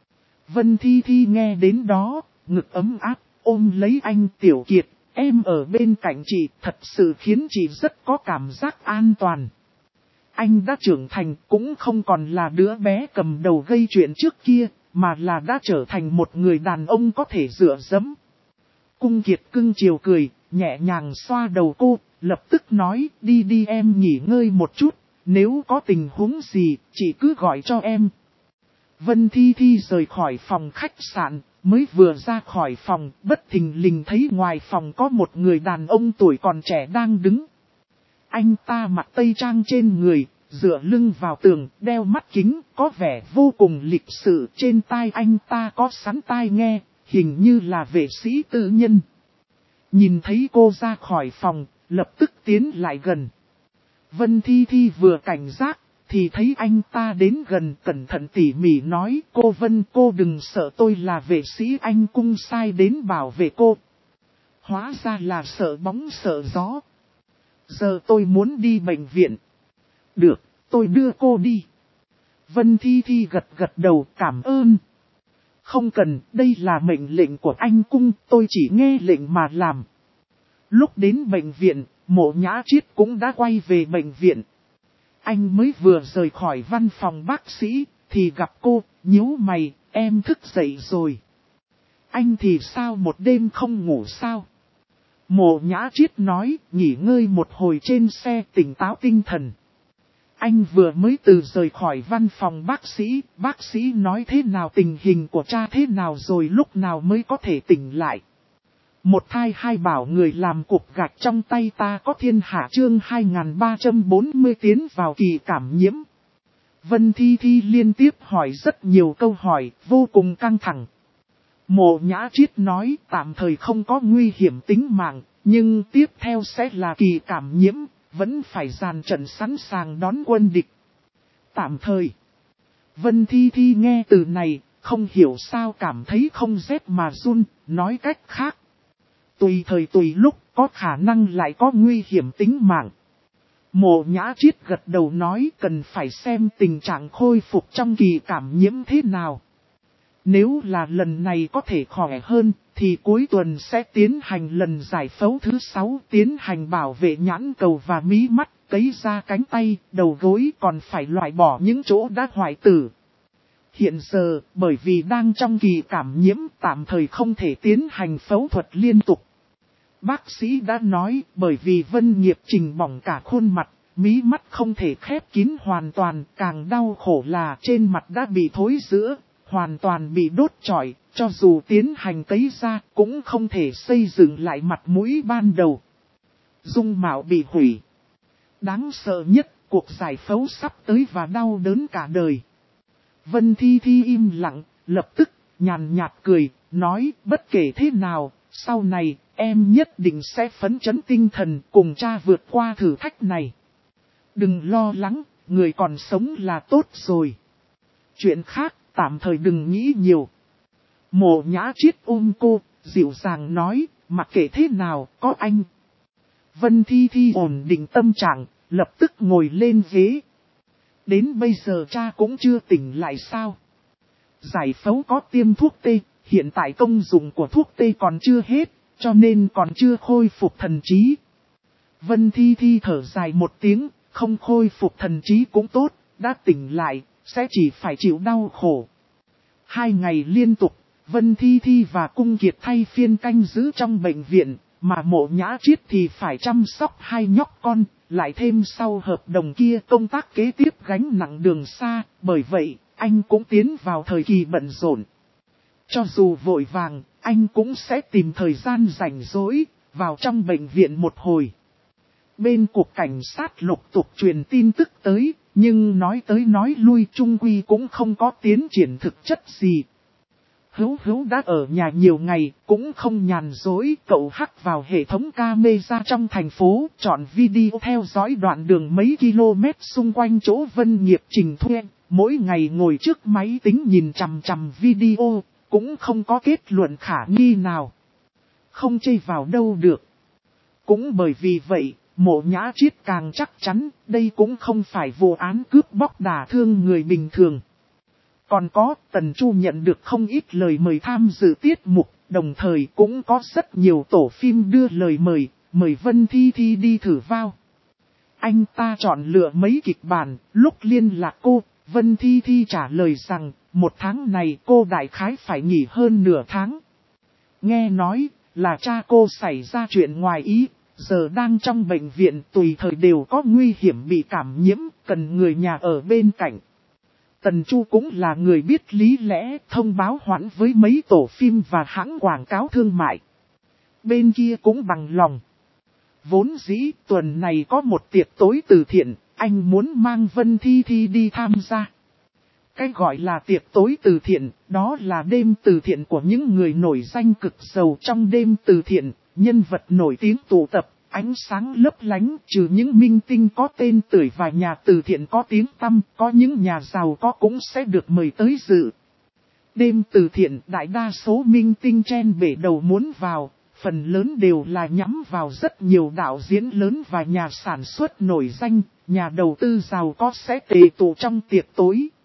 A: Vân Thi Thi nghe đến đó, ngực ấm áp, ôm lấy anh Tiểu Kiệt, em ở bên cạnh chị thật sự khiến chị rất có cảm giác an toàn. Anh đã trưởng thành cũng không còn là đứa bé cầm đầu gây chuyện trước kia, mà là đã trở thành một người đàn ông có thể dựa dẫm. Cung Kiệt cưng chiều cười, nhẹ nhàng xoa đầu cô, lập tức nói đi đi em nghỉ ngơi một chút, nếu có tình huống gì, chị cứ gọi cho em. Vân Thi Thi rời khỏi phòng khách sạn, mới vừa ra khỏi phòng, bất thình lình thấy ngoài phòng có một người đàn ông tuổi còn trẻ đang đứng. Anh ta mặc tây trang trên người, dựa lưng vào tường, đeo mắt kính, có vẻ vô cùng lịch sự. Trên tai anh ta có sắn tai nghe, hình như là vệ sĩ tư nhân. Nhìn thấy cô ra khỏi phòng, lập tức tiến lại gần. Vân Thi Thi vừa cảnh giác, thì thấy anh ta đến gần, cẩn thận tỉ mỉ nói, cô Vân, cô đừng sợ, tôi là vệ sĩ anh Cung sai đến bảo vệ cô. Hóa ra là sợ bóng sợ gió. Giờ tôi muốn đi bệnh viện. Được, tôi đưa cô đi. Vân Thi Thi gật gật đầu, cảm ơn. Không cần, đây là mệnh lệnh của anh Cung, tôi chỉ nghe lệnh mà làm. Lúc đến bệnh viện, Mộ Nhã Triết cũng đã quay về bệnh viện. Anh mới vừa rời khỏi văn phòng bác sĩ, thì gặp cô, nhíu mày, em thức dậy rồi. Anh thì sao, một đêm không ngủ sao? Mộ Nhã Triết nói, nghỉ ngơi một hồi trên xe, tỉnh táo tinh thần. Anh vừa mới từ rời khỏi văn phòng bác sĩ nói thế nào, tình hình của cha thế nào rồi, lúc nào mới có thể tỉnh lại. Một thai hai bảo người làm cục gạch trong tay ta có thiên hạ chương 2340 tiến vào kỳ cảm nhiễm. Vân Thi Thi liên tiếp hỏi rất nhiều câu hỏi, vô cùng căng thẳng. Mộ Nhã Triết nói tạm thời không có nguy hiểm tính mạng, nhưng tiếp theo sẽ là kỳ cảm nhiễm, vẫn phải dàn trận sẵn sàng đón quân địch. Tạm thời. Vân Thi Thi nghe từ này, không hiểu sao cảm thấy không rét mà run, nói cách khác. Tùy thời tùy lúc có khả năng lại có nguy hiểm tính mạng. Mộ Nhã Triết gật đầu nói cần phải xem tình trạng khôi phục trong kỳ cảm nhiễm thế nào. Nếu là lần này có thể khỏe hơn, thì cuối tuần sẽ tiến hành lần giải phẫu thứ 6, tiến hành bảo vệ nhãn cầu và mí mắt, cấy ra cánh tay, đầu gối, còn phải loại bỏ những chỗ đã hoại tử. Hiện giờ, bởi vì đang trong kỳ cảm nhiễm, tạm thời không thể tiến hành phẫu thuật liên tục. Bác sĩ đã nói, bởi vì Vân Nghiệp trình bỏng cả khuôn mặt, mí mắt không thể khép kín hoàn toàn, càng đau khổ là trên mặt đã bị thối rữa, hoàn toàn bị đốt trọi, cho dù tiến hành cấy ra, cũng không thể xây dựng lại mặt mũi ban đầu. Dung mạo bị hủy. Đáng sợ nhất, cuộc giải phẫu sắp tới và đau đớn cả đời. Vân Thi Thi im lặng, lập tức, nhàn nhạt cười, nói, bất kể thế nào, sau này, em nhất định sẽ phấn chấn tinh thần cùng cha vượt qua thử thách này. Đừng lo lắng, người còn sống là tốt rồi. Chuyện khác, tạm thời đừng nghĩ nhiều. Mộ Nhã Triết ôm cô, dịu dàng nói, mặc kệ thế nào, có anh. Vân Thi Thi ổn định tâm trạng, lập tức ngồi lên ghế. Đến bây giờ cha cũng chưa tỉnh lại sao? Giải phẫu có tiêm thuốc tê, hiện tại công dụng của thuốc tê còn chưa hết, cho nên còn chưa khôi phục thần trí. Vân Thi Thi thở dài một tiếng, không khôi phục thần trí cũng tốt, đã tỉnh lại, sẽ chỉ phải chịu đau khổ. 2 ngày liên tục, Vân Thi Thi và Cung Kiệt thay phiên canh giữ trong bệnh viện, mà Mộ Nhã Triết thì phải chăm sóc 2 nhóc con, lại thêm sau hợp đồng kia công tác kế tiếp gánh nặng đường xa, bởi vậy, anh cũng tiến vào thời kỳ bận rộn. Cho dù vội vàng, anh cũng sẽ tìm thời gian rảnh rỗi, vào trong bệnh viện một hồi. Bên cục cảnh sát lục tục truyền tin tức tới, nhưng nói tới nói lui chung quy cũng không có tiến triển thực chất gì. Hữu đã ở nhà nhiều ngày, cũng không nhàn dối, cậu hack vào hệ thống camera trong thành phố, chọn video theo dõi đoạn đường mấy km xung quanh chỗ Vân Nghiệp Trình thuê, mỗi ngày ngồi trước máy tính nhìn chằm chằm video, cũng không có kết luận khả nghi nào. Không chây vào đâu được. Cũng bởi vì vậy, Mộ Nhã Triết càng chắc chắn, đây cũng không phải vụ án cướp bóc đả thương người bình thường. Còn có, Tần Chu nhận được không ít lời mời tham dự tiết mục, đồng thời cũng có rất nhiều tổ phim đưa lời mời Vân Thi Thi đi thử vào. Anh ta chọn lựa mấy kịch bản, lúc liên lạc cô, Vân Thi Thi trả lời rằng, 1 tháng này cô đại khái phải nghỉ hơn nửa tháng. Nghe nói, là cha cô xảy ra chuyện ngoài ý, giờ đang trong bệnh viện tùy thời đều có nguy hiểm bị cảm nhiễm, cần người nhà ở bên cạnh. Tần Chu cũng là người biết lý lẽ, thông báo hoãn với mấy tổ phim và hãng quảng cáo thương mại. Bên kia cũng bằng lòng. Vốn dĩ tuần này có một tiệc tối từ thiện, anh muốn mang Vân Thi Thi đi tham gia. Cái gọi là tiệc tối từ thiện, đó là đêm từ thiện của những người nổi danh cực giàu trong đêm từ thiện, nhân vật nổi tiếng tụ tập, ánh sáng lấp lánh, trừ những minh tinh có tên tuổi và nhà từ thiện có tiếng tăm, có những nhà giàu có cũng sẽ được mời tới dự. Đêm từ thiện đại đa số minh tinh chen bể đầu muốn vào, phần lớn đều là nhắm vào rất nhiều đạo diễn lớn và nhà sản xuất nổi danh, nhà đầu tư giàu có sẽ tề tụ trong tiệc tối.